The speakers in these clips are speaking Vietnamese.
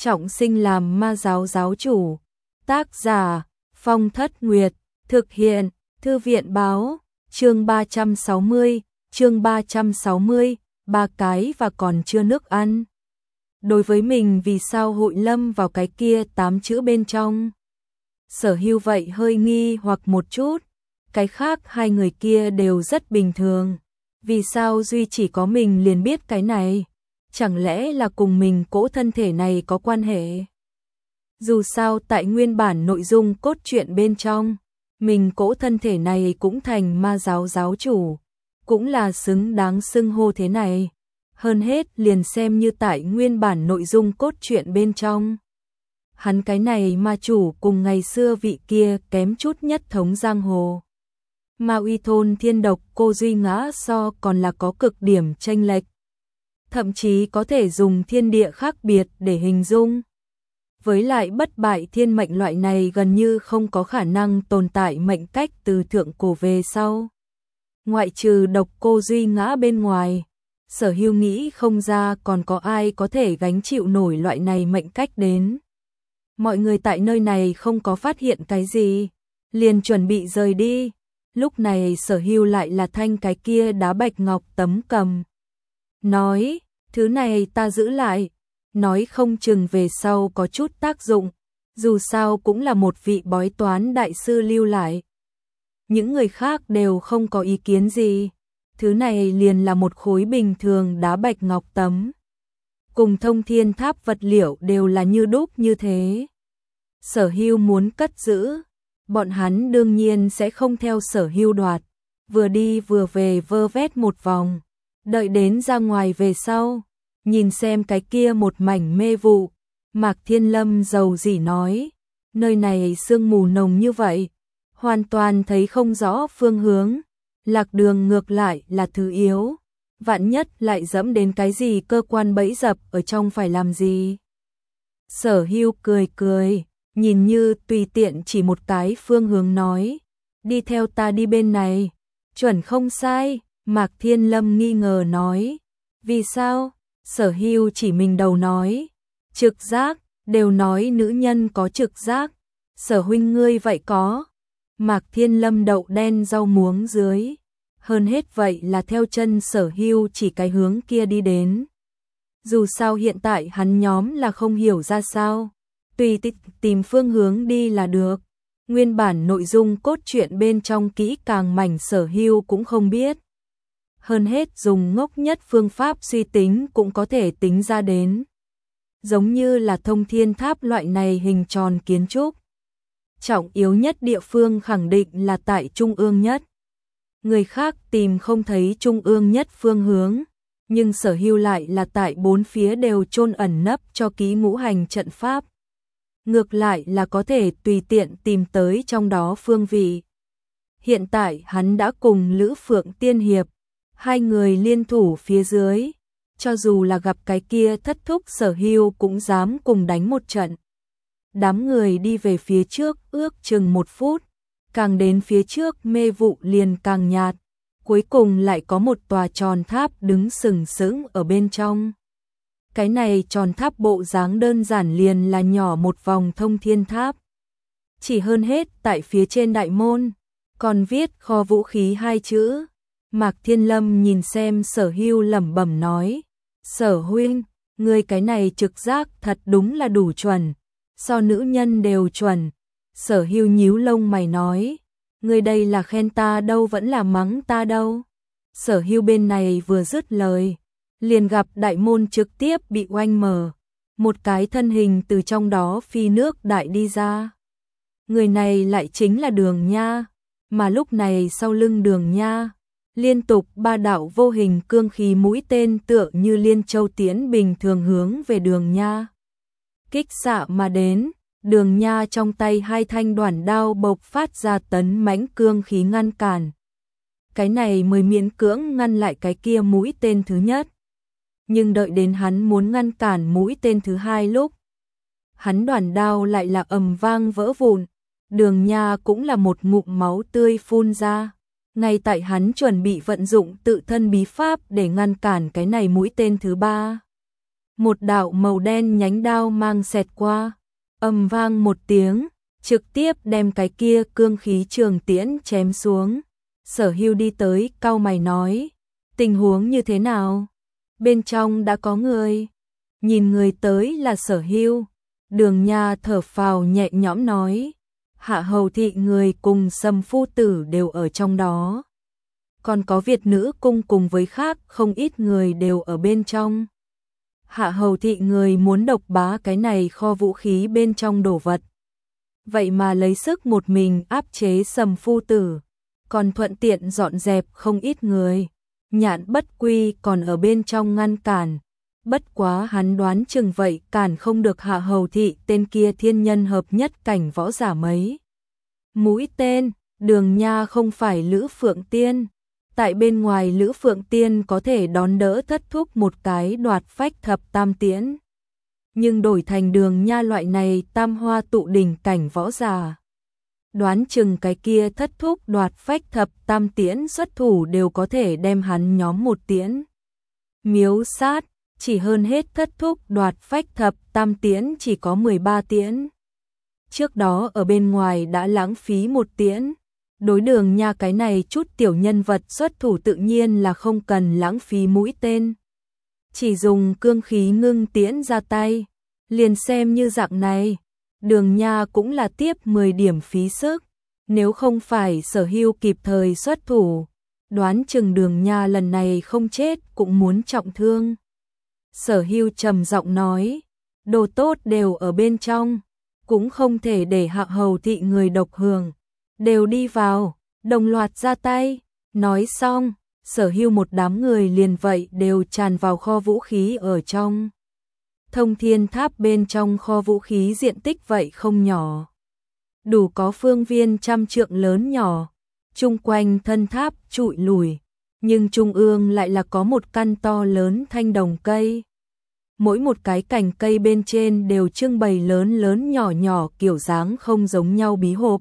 trọng sinh làm ma giáo giáo chủ. Tác giả Phong Thất Nguyệt, thực hiện Thư viện báo, chương 360, ba cái và còn chưa nước ăn. Đối với mình vì sao hội lâm vào cái kia 8 chữ bên trong? Sở Hưu vậy hơi nghi hoặc một chút, cái khác hai người kia đều rất bình thường. Vì sao duy chỉ có mình liền biết cái này? Chẳng lẽ là cùng mình cỗ thân thể này có quan hệ? Dù sao tại nguyên bản nội dung cốt truyện bên trong, mình cỗ thân thể này cũng thành ma giáo giáo chủ, cũng là xứng đáng xưng hô thế này. Hơn hết liền xem như tại nguyên bản nội dung cốt truyện bên trong. Hắn cái này ma chủ cùng ngày xưa vị kia kém chút nhất thống giang hồ. Ma uy thôn thiên độc cô duy ngã so còn là có cực điểm chênh lệch. Thậm chí có thể dùng thiên địa khác biệt để hình dung. Với lại bất bại thiên mệnh loại này gần như không có khả năng tồn tại mệnh cách từ thượng cổ về sau. Ngoại trừ độc cô duy ngã bên ngoài, Sở Hưu nghĩ không ra còn có ai có thể gánh chịu nổi loại này mệnh cách đến. Mọi người tại nơi này không có phát hiện cái gì, liền chuẩn bị rời đi. Lúc này Sở Hưu lại là thanh cái kia đá bạch ngọc tấm cầm. Nói, thứ này ta giữ lại, nói không chừng về sau có chút tác dụng, dù sao cũng là một vị bói toán đại sư lưu lại. Những người khác đều không có ý kiến gì, thứ này liền là một khối bình thường đá bạch ngọc tấm. Cùng thông thiên tháp vật liệu đều là như đúc như thế. Sở Hưu muốn cất giữ, bọn hắn đương nhiên sẽ không theo Sở Hưu đoạt, vừa đi vừa về vơ vét một vòng, đợi đến ra ngoài về sau, nhìn xem cái kia một mảnh mê vụ, Mạc Thiên Lâm dầu dĩ nói, nơi này sương mù nồng như vậy, hoàn toàn thấy không rõ phương hướng, lạc đường ngược lại là thứ yếu, vạn nhất lại dẫm đến cái gì cơ quan bẫy dập ở trong phải làm gì. Sở Hưu cười cười, nhìn như tùy tiện chỉ một cái phương hướng nói, đi theo ta đi bên này, chuẩn không sai. Mạc Thiên Lâm nghi ngờ nói, vì sao? Sở Hưu chỉ mình đầu nói, trực giác, đều nói nữ nhân có trực giác, Sở huynh ngươi vậy có. Mạc Thiên Lâm đậu đen rau muống dưới, hơn hết vậy là theo chân Sở Hưu chỉ cái hướng kia đi đến. Dù sao hiện tại hắn nhóm là không hiểu ra sao, tùy tìm phương hướng đi là được. Nguyên bản nội dung cốt truyện bên trong kỹ càng mảnh Sở Hưu cũng không biết. Hơn hết dùng ngốc nhất phương pháp suy tính cũng có thể tính ra đến. Giống như là thông thiên tháp loại này hình tròn kiến trúc. Trọng yếu nhất địa phương khẳng định là tại trung ương nhất. Người khác tìm không thấy trung ương nhất phương hướng, nhưng Sở Hưu lại là tại bốn phía đều chôn ẩn nấp cho kỹ ngũ hành trận pháp. Ngược lại là có thể tùy tiện tìm tới trong đó phương vị. Hiện tại hắn đã cùng Lữ Phượng Tiên Hiệp, hai người liên thủ phía dưới, cho dù là gặp cái kia thất thúc Sở Hưu cũng dám cùng đánh một trận. Đám người đi về phía trước ước chừng 1 phút, càng đến phía trước mê vụ liền càng nhạt, cuối cùng lại có một tòa tròn tháp đứng sừng sững ở bên trong. Cái này tròn tháp bộ dáng đơn giản liền là nhỏ một vòng thông thiên tháp. Chỉ hơn hết tại phía trên đại môn, còn viết kho vũ khí 2 chữ. Mạc Thiên Lâm nhìn xem Sở Hưu lẩm bẩm nói, Sở huynh, ngươi cái này trực giác thật đúng là đủ chuẩn, so nữ nhân đều chuẩn. Sở Hưu nhíu lông mày nói, ngươi đây là khen ta đâu vẫn là mắng ta đâu. Sở Hưu bên này vừa dứt lời, liền gặp đại môn trực tiếp bị oanh mở, một cái thân hình từ trong đó phi nước đại đi ra. Người này lại chính là Đường Nha, mà lúc này sau lưng Đường Nha, liên tục 3 đạo vô hình cương khí mũi tên tựa như liên châu tiễn bình thường hướng về Đường Nha kích xạ mà đến. Đường Nha trong tay 2 thanh đoản đao bộc phát ra tấn mãnh cương khí ngăn cản. Cái này mới miễn cưỡng ngăn lại cái kia mũi tên thứ nhất. Nhưng đợi đến hắn muốn ngăn cản mũi tên thứ 2 lúc, hắn đoản đao lại là ầm vang vỡ vụn. Đường Nha cũng là một ngụm máu tươi phun ra. Ngay tại hắn chuẩn bị vận dụng tự thân bí pháp để ngăn cản cái này mũi tên thứ 3. Một đạo màu đen nhánh đao mang xẹt qua, ầm vang một tiếng, trực tiếp đem cái kia cương khí trường tiễn chém xuống. Sở Hưu đi tới, cau mày nói, tình huống như thế nào? Bên trong đã có người. Nhìn người tới là Sở Hưu, Đường Nha thở phào nhẹ nhõm nói, Hạ hầu thị người cùng Sầm phu tử đều ở trong đó. Còn có Việt nữ cung cùng với khác không ít người đều ở bên trong. Hạ hầu thị người muốn độc bá cái này kho vũ khí bên trong đồ vật. Vậy mà lấy sức một mình áp chế Sầm phu tử, còn thuận tiện dọn dẹp không ít người. Nhạn Bất Quy còn ở bên trong ngăn cản. Bất quá hắn đoán chừng vậy cản không được Hạ hầu thị tên kia thiên nhân hợp nhất cảnh võ giả mấy. Mũi tên, Đường Nha không phải Lữ Phượng Tiên. Tại bên ngoài Lữ Phượng Tiên có thể đón đỡ thất thúc một cái đoạt phách thập tam tiễn. Nhưng đổi thành Đường Nha loại này tam hoa tụ đỉnh cảnh võ giả. Đoán chừng cái kia thất thúc đoạt phách thập tam tiễn xuất thủ đều có thể đem hắn nhóm một tiễn. Miếu sát, chỉ hơn hết thất thúc đoạt phách thập tam tiễn chỉ có 13 tiễn. Trước đó ở bên ngoài đã lãng phí một tiễn. Đối Đường Nha cái này chút tiểu nhân vật xuất thủ tự nhiên là không cần lãng phí mũi tên. Chỉ dùng cương khí ngưng tiễn ra tay. Liền xem như dạng này, Đường Nha cũng là tiếp 10 điểm phí sức. Nếu không phải Sở Hưu kịp thời xuất thủ, đoán chừng Đường Nha lần này không chết cũng muốn trọng thương. Sở Hưu trầm giọng nói, đồ tốt đều ở bên trong, cũng không thể để Hạ hầu thị người độc hưởng. Đều đi vào, đồng loạt ra tay. Nói xong, Sở Hưu một đám người liền vậy đều tràn vào kho vũ khí ở trong. Thông Thiên Tháp bên trong kho vũ khí diện tích vậy không nhỏ. Đủ có phương viên trăm trượng lớn nhỏ, chung quanh thân tháp trụi lùi, nhưng trung ương lại là có một căn to lớn thanh đồng cây. Mỗi một cái cành cây bên trên đều trưng bày lớn lớn nhỏ nhỏ kiểu dáng không giống nhau bí hộp.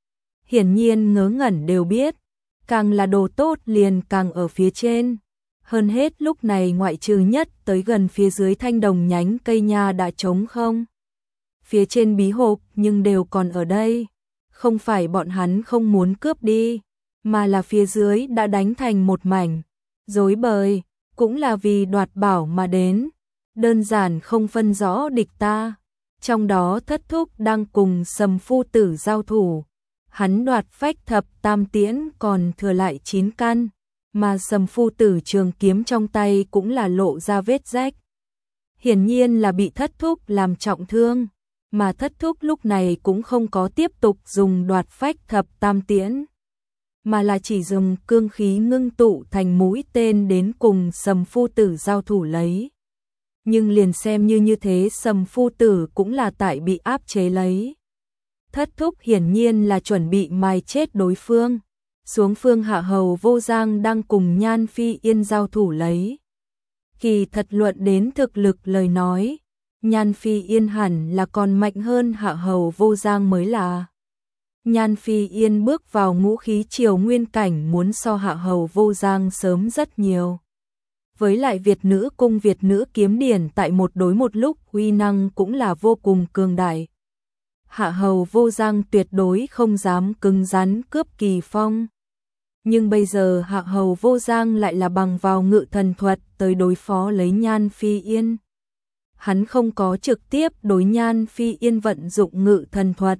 Hiển nhiên ngớ ngẩn đều biết, càng là đồ tốt liền càng ở phía trên. Hơn hết lúc này ngoại trừ nhất tới gần phía dưới thanh đồng nhánh cây nha đã trống không. Phía trên bí hộp nhưng đều còn ở đây. Không phải bọn hắn không muốn cướp đi, mà là phía dưới đã đánh thành một mảnh. Rối bời, cũng là vì đoạt bảo mà đến. Đơn giản không phân rõ địch ta. Trong đó thất thúc đang cùng Sầm phu tử giao thủ. Hắn đoạt phách thập tam tiễn còn thừa lại 9 căn, mà Sầm phu tử trường kiếm trong tay cũng là lộ ra vết rách. Hiển nhiên là bị thất thúc làm trọng thương, mà thất thúc lúc này cũng không có tiếp tục dùng đoạt phách thập tam tiễn, mà là chỉ dùng cương khí ngưng tụ thành mũi tên đến cùng Sầm phu tử giao thủ lấy. Nhưng liền xem như thế Sầm phu tử cũng là tại bị áp chế lấy. Thất thúc hiển nhiên là chuẩn bị mài chết đối phương. Xuống phương Hạ hầu Vô Giang đang cùng Nhan Phi Yên giao thủ lấy. Kỳ thật luận đến thực lực lời nói, Nhan Phi Yên hẳn là còn mạnh hơn Hạ hầu Vô Giang mới là. Nhan Phi Yên bước vào ngũ khí triều nguyên cảnh muốn so Hạ hầu Vô Giang sớm rất nhiều. Với lại Việt nữ cung Việt nữ kiếm điển tại một đối một lúc uy năng cũng là vô cùng cường đại. Hạ hầu Vô Giang tuyệt đối không dám cứng rắn cướp kỳ phong. Nhưng bây giờ Hạ hầu Vô Giang lại là bằng vào ngự thần thuật tới đối phó lấy Nhan Phi Yên. Hắn không có trực tiếp đối Nhan Phi Yên vận dụng ngự thần thuật,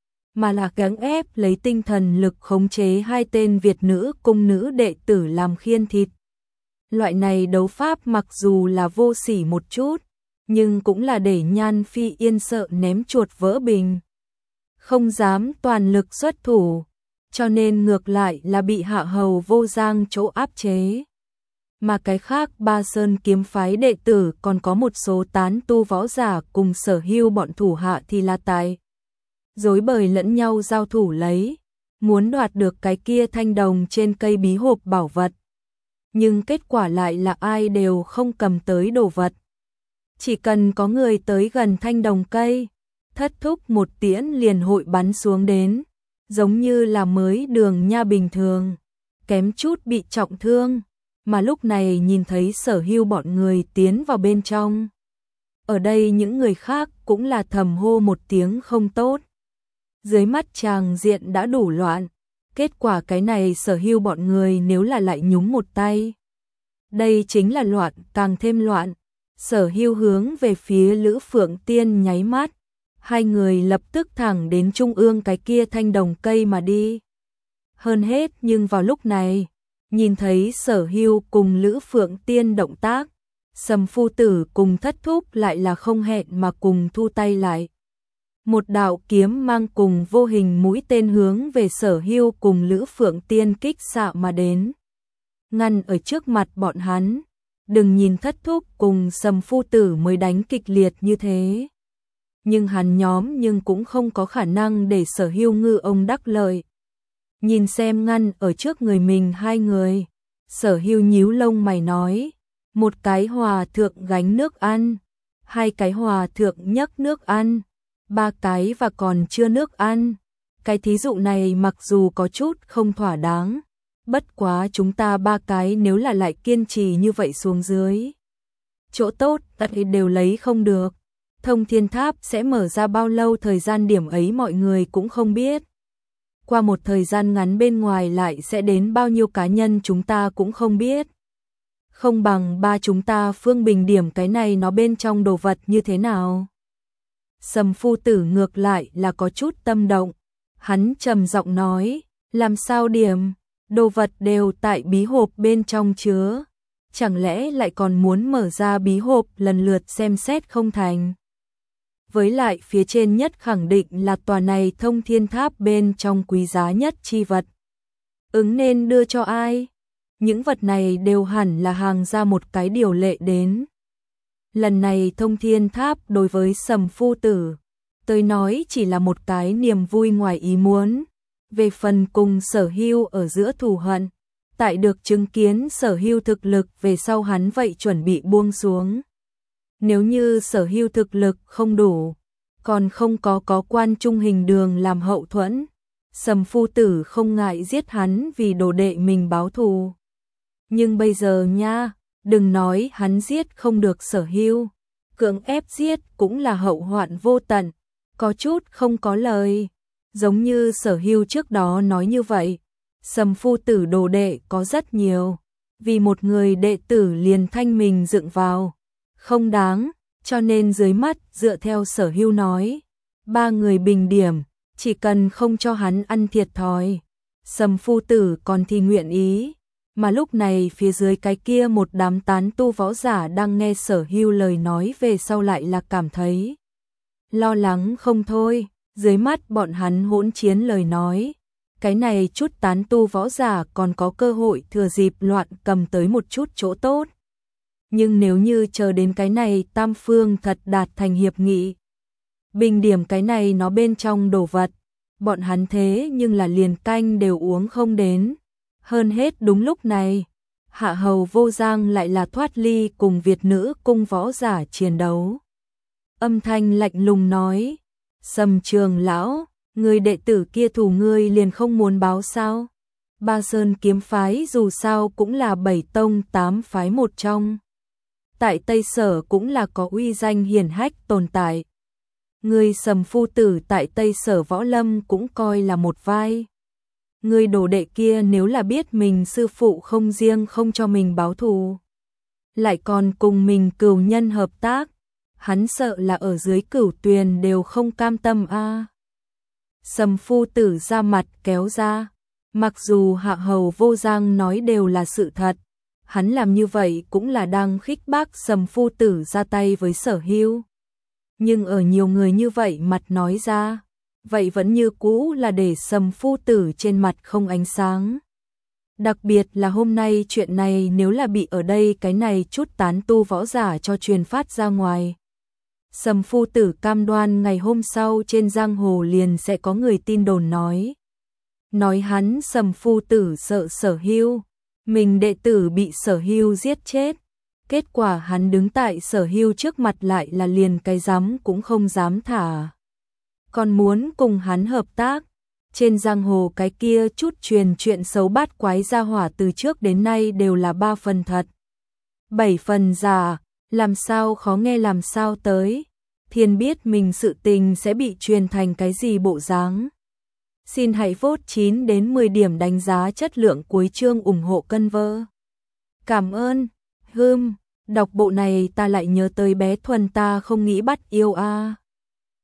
mà là gắng ép lấy tinh thần lực khống chế hai tên Việt nữ cung nữ đệ tử làm khiên thịt. Loại này đấu pháp mặc dù là vô sỉ một chút, nhưng cũng là để Nhan Phi Yên sợ ném chuột vỡ bình. Không dám toàn lực xuất thủ, cho nên ngược lại là bị Hạ hầu Vô Giang chỗ áp chế. Mà cái khác Ba Sơn kiếm phái đệ tử còn có một số tán tu võ giả cùng Sở Hưu bọn thủ hạ thì là tại rối bời lẫn nhau giao thủ lấy, muốn đoạt được cái kia thanh đồng trên cây bí hộp bảo vật. Nhưng kết quả lại là ai đều không cầm tới đồ vật. Chỉ cần có người tới gần thanh đồng cây, thất thúc một tiễn liền hội bắn xuống đến, giống như là mới Đường Nha bình thường, kém chút bị trọng thương, mà lúc này nhìn thấy Sở Hưu bọn người tiến vào bên trong. Ở đây những người khác cũng là thầm hô một tiếng không tốt. Dưới mắt chàng diện đã đủ loạn, kết quả cái này Sở Hưu bọn người nếu là lại nhúng một tay. Đây chính là loạn, càng thêm loạn. Sở Hưu hướng về phía Lữ Phượng Tiên nháy mắt, hai người lập tức thẳng đến trung ương cái kia thanh đồng cây mà đi. Hơn hết nhưng vào lúc này, nhìn thấy Sở Hưu cùng Lữ Phượng Tiên động tác, Sầm phu tử cùng Thất Thúc lại là không hẹn mà cùng thu tay lại. Một đạo kiếm mang cùng vô hình mũi tên hướng về Sở Hưu cùng Lữ Phượng Tiên kích xạ mà đến. Ngăn ở trước mặt bọn hắn, đừng nhìn Thất Thúc cùng Sầm phu tử mới đánh kịch liệt như thế. Nhưng hắn nhóm nhưng cũng không có khả năng để Sở Hưu ngư ông đắc lợi. Nhìn xem ngăn ở trước người mình hai người, Sở Hưu nhíu lông mày nói, một cái hòa thượng gánh nước ăn, hai cái hòa thượng nhấc nước ăn, ba cái và còn chưa nước ăn. Cái thí dụ này mặc dù có chút không thỏa đáng, bất quá chúng ta ba cái nếu là lại kiên trì như vậy xuống dưới, chỗ tốt tất đều lấy không được. Thông Thiên Tháp sẽ mở ra bao lâu thời gian điểm ấy mọi người cũng không biết. Qua một thời gian ngắn bên ngoài lại sẽ đến bao nhiêu cá nhân chúng ta cũng không biết. Không bằng ba chúng ta Phương Bình điểm cái này nó bên trong đồ vật như thế nào. Sầm phu tử ngược lại là có chút tâm động. Hắn trầm giọng nói, làm sao điểm, đồ vật đều tại bí hộp bên trong chứa. Chẳng lẽ lại còn muốn mở ra bí hộp lần lượt xem xét không thành. Với lại phía trên nhất khẳng định là tòa này Thông Thiên Tháp bên trong quý giá nhất chi vật. Nên đưa cho ai? Những vật này đều hẳn là hàng ra một cái điều lệ đến. Lần này Thông Thiên Tháp đối với Sầm phu tử, tôi nói chỉ là một cái niềm vui ngoài ý muốn. Về phần cùng Sở Hưu ở giữa thù hận, tại được chứng kiến Sở Hưu thực lực về sau hắn vậy chuẩn bị buông xuống. Nếu như Sở Hưu thực lực không đủ, còn không có Quan Trung Hình Đường làm hậu thuẫn, Sầm phu tử không ngại giết hắn vì đồ đệ mình báo thù. Nhưng bây giờ nha, đừng nói hắn giết không được Sở Hưu, cưỡng ép giết cũng là hậu hoạn vô tận, có chút không có lời. Giống như Sở Hưu trước đó nói như vậy, Sầm phu tử đồ đệ có rất nhiều, vì một người đệ tử liền thanh mình dựng vào, không đáng, cho nên dưới mắt dựa theo Sở Hưu nói, ba người bình điểm, chỉ cần không cho hắn ăn thiệt thòi, Sầm phu tử còn thì nguyện ý. Mà lúc này phía dưới cái kia một đám tán tu võ giả đang nghe Sở Hưu lời nói về sau lại là cảm thấy lo lắng không thôi. Dưới mắt bọn hắn hỗn chiến lời nói, cái này chút tán tu võ giả còn có cơ hội thừa dịp loạn cầm tới một chút chỗ tốt. Nhưng nếu như chờ đến cái này tam phương thật đạt thành hiệp nghị, bình điểm cái này nó bên trong đồ vật, bọn hắn thế nhưng là liền canh đều uống không đến. Hơn hết đúng lúc này, Hạ Hầu Vô Giang lại là thoát ly cùng Việt nữ cung võ giả chiến đấu. Âm thanh lạnh lùng nói, Sầm trường lão, người đệ tử kia thù ngươi liền không muốn báo sao? Ba Sơn kiếm phái dù sao cũng là 7 tông 8 phái một trong. Tại Tây Sở cũng là có uy danh hiển hách tồn tại. Người Sầm phu tử tại Tây Sở võ lâm cũng coi là một vai. Người đồ đệ kia nếu là biết mình sư phụ không riêng không cho mình báo thù, lại còn cùng mình cừu nhân hợp tác, hắn sợ là ở dưới Cửu Tuyền đều không cam tâm a. Sầm phu tử ra mặt kéo ra, mặc dù Hạ Hầu Vô Giang nói đều là sự thật, hắn làm như vậy cũng là đang khích bác Sầm phu tử ra tay với Sở Hưu. Nhưng ở nhiều người như vậy mặt nói ra, vậy vẫn như cũ là để Sầm phu tử trên mặt không ánh sáng. Đặc biệt là hôm nay chuyện này nếu là bị ở đây cái này chút tán tu võ giả cho truyền phát ra ngoài, Sầm phu tử cam đoan ngày hôm sau trên giang hồ liền sẽ có người tin đồn nói hắn Sầm phu tử sợ Sở Hưu, mình đệ tử bị Sở Hưu giết chết. Kết quả hắn đứng tại Sở Hưu trước mặt lại là liền cái dám cũng không dám thả, còn muốn cùng hắn hợp tác. Trên giang hồ cái kia chút truyền chuyện xấu bát quái gia hỏa từ trước đến nay đều là 3 phần thật, 7 phần giả. Làm sao khó nghe làm sao tới, Thiên biết mình sự tình sẽ bị truyền thành cái gì bộ dáng. Xin hãy vote 9 đến 10 điểm đánh giá chất lượng cuối chương ủng hộ cân vơ. Cảm ơn. Đọc bộ này ta lại nhớ tới bé Thuần ta không nghĩ bắt yêu a.